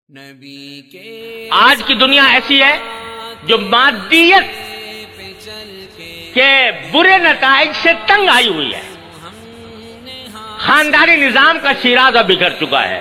آج کی دنیا ایسی ہے جو مادیت کے برے نتائج سے تنگ آئی ہوئی ہے. خاندانی نظام کا شیرازہ بگڑ چکا ہے.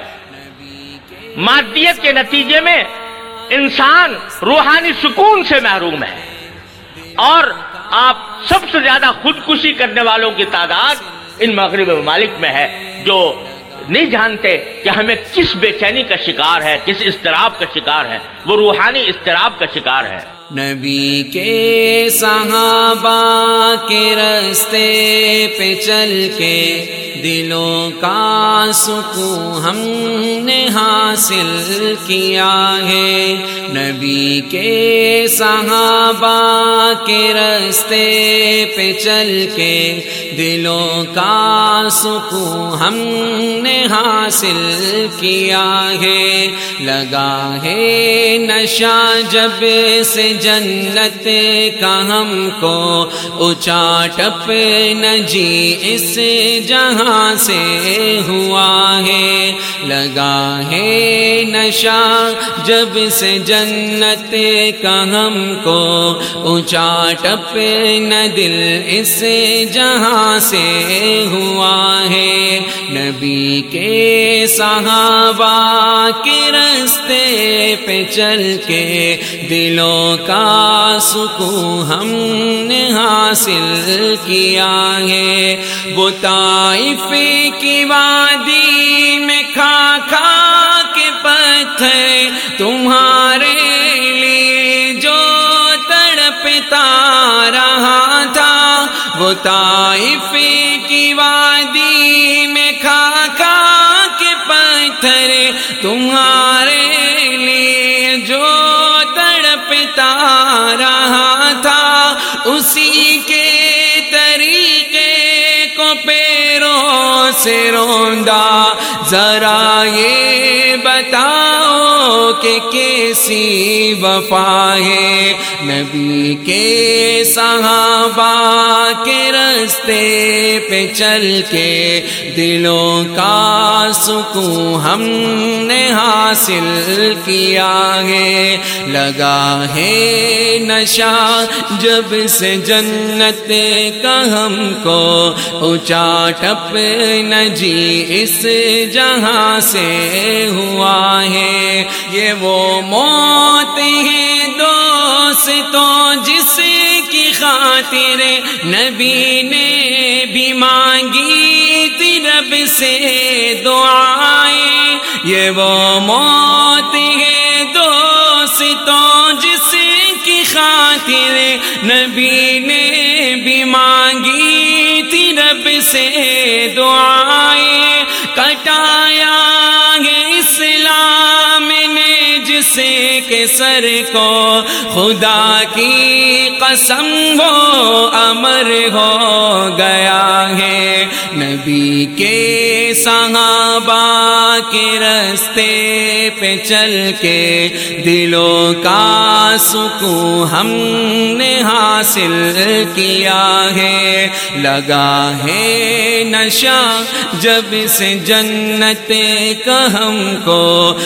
مادیت کے نتیجے میں انسان روحانی سکون سے محروم ہے، اور آپ سب سے زیادہ خودکشی کرنے والوں کی تعداد ان مغربی ممالک میں ہے، جو نہیں جانتے کہ ہمیں کس بے چینی کا شکار ہے، کس اضطراب کا شکار ہے. وہ روحانی اضطراب کا شکار ہے. نبی کے صحابہ کے راستے پہ چل کے دلوں کا سکون ہم نے حاصل کیا ہے. نبی کے صحابہ کے راستے پہ چل کے دلوں کا سکون ہم نے حاصل کیا ہے. لگا ہے نشہ جب سے جنت کا ہم کو اچاٹپ نہ جی اس جہاں سے ہوا ہے. لگا ہے نشہ جب سے جنت کا ہم کو اچاٹپ نہ دل اس جہاں سے ہوا ہے. نبی کے صحابہ کے راستے پہ چل کے دلوں کا سکون ہم نے حاصل کیا ہے. وہ طائف کی وادی میں کھا کھا کے پتھر تمہارے لیے جو تڑپتا رہا تھا. وہ طائف کی وادی میں کھا کھا کے پتھر تمہارے لیے جو تڑپتا رہا تھا، اسی کے طریقے کو پیروں سے روندا. ذرا یہ بتاؤ کہ کیسی وفا ہے. نبی کے صحابہ کے راستے پہ چل کے دلوں کا سکون ہم نے حاصل کیا ہے. لگا ہے نشہ جب سے جنت کا ہم کو اچاٹپ نہ جی اس جہاں سے ہوا ہے. یہ وہ موت ہے دوستوں جس کی خاطر نبی نے بھی مانگی تھی رب سے دعائیں. یہ وہ موت ہے دوستوں جس کی خاطر نبی نے بھی مانگی تھی رب سے دعائیں. کٹایا ہے اسلام نے جس کے سر کو خدا کی قسم وہ امر ہو گیا ہے. نبی کے صحابہ کے راستے پہ چل کے دلوں کا سکون ہم نے حاصل کیا ہے. لگا ہے نشہ جب سے جنت کا ہم کو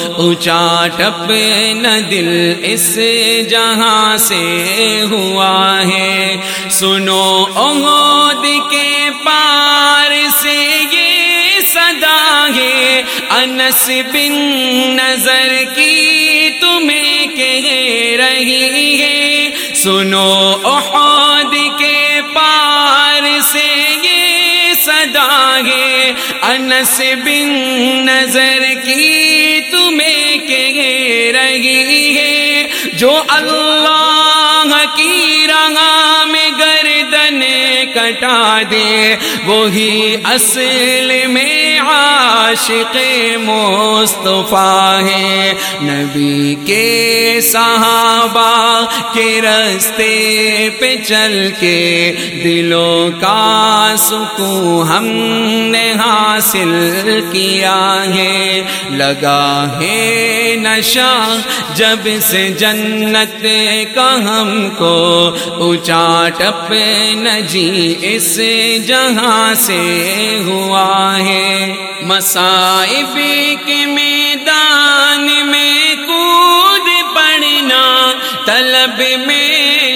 اچاٹپ نہ دل اس جہاں سے ہوا ہے. سنو احد کے پار سے یہ صدا ہے انس بن نظر کی تمہیں کہہ رہی ہے. سنو احد کے پار سے یہ صدا ہے انس بن نظر کی تمہیں کہہ رہی ہے. جو اللہ کی راہ میں گردن کٹا دے وہی اصل میں عاشق مصطفیٰ ہے. نبی کے صحابہ کے راستے پہ چل کے دلوں کا سکون ہم نے حاصل کیا ہے. لگا ہے نشہ جب سے جنت کا ہم کو اچاٹپ نہ جی اس جہاں سے ہوا ہے. مصائب کے میدان میں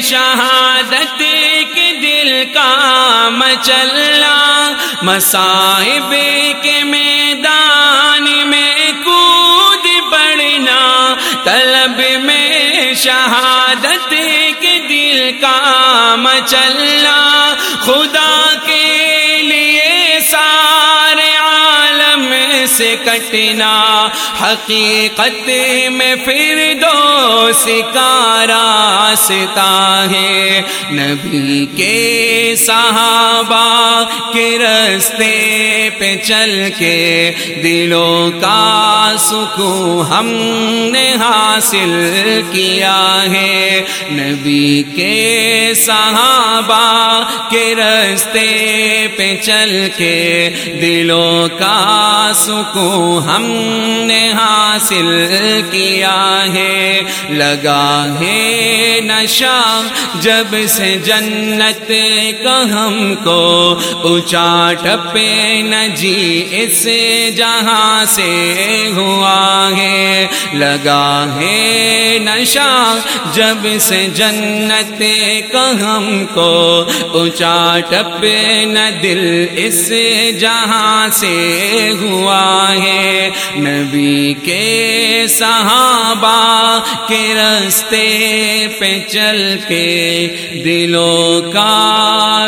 شہادت کے دل کا مچلنا، مصائب کے میدان میں کود پڑنا، طلب میں شہادت کے دل کا مچلنا، خدا کے لیے سارے عالم سے کٹنا، حقیقت میں فردوس کا راستہ ہے، نبی کے صحابہ کے راستے پہ چل کے دلوں کا سکون ہم نے حاصل کیا ہے، نبی کے صحابہ کے راستے پہ چل کے دلوں کا سکون ہم نے حاصل کیا ہے، لگا ہے نشہ جب سے جنت کا ہم کو، اونچا ٹپے نہ جی اس جہاں سے ہوا ہے، لگا ہے نشہ جب سے جنت کا ہم کو، اونچا ٹپے نہ دل اس جہاں سے ہوا ہے، نبی کے صحابہ کے راستے پہ چل کے دلوں کا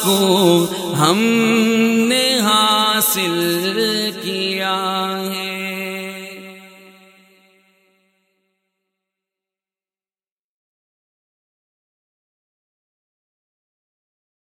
سکون ہم نے حاصل کیا ہے۔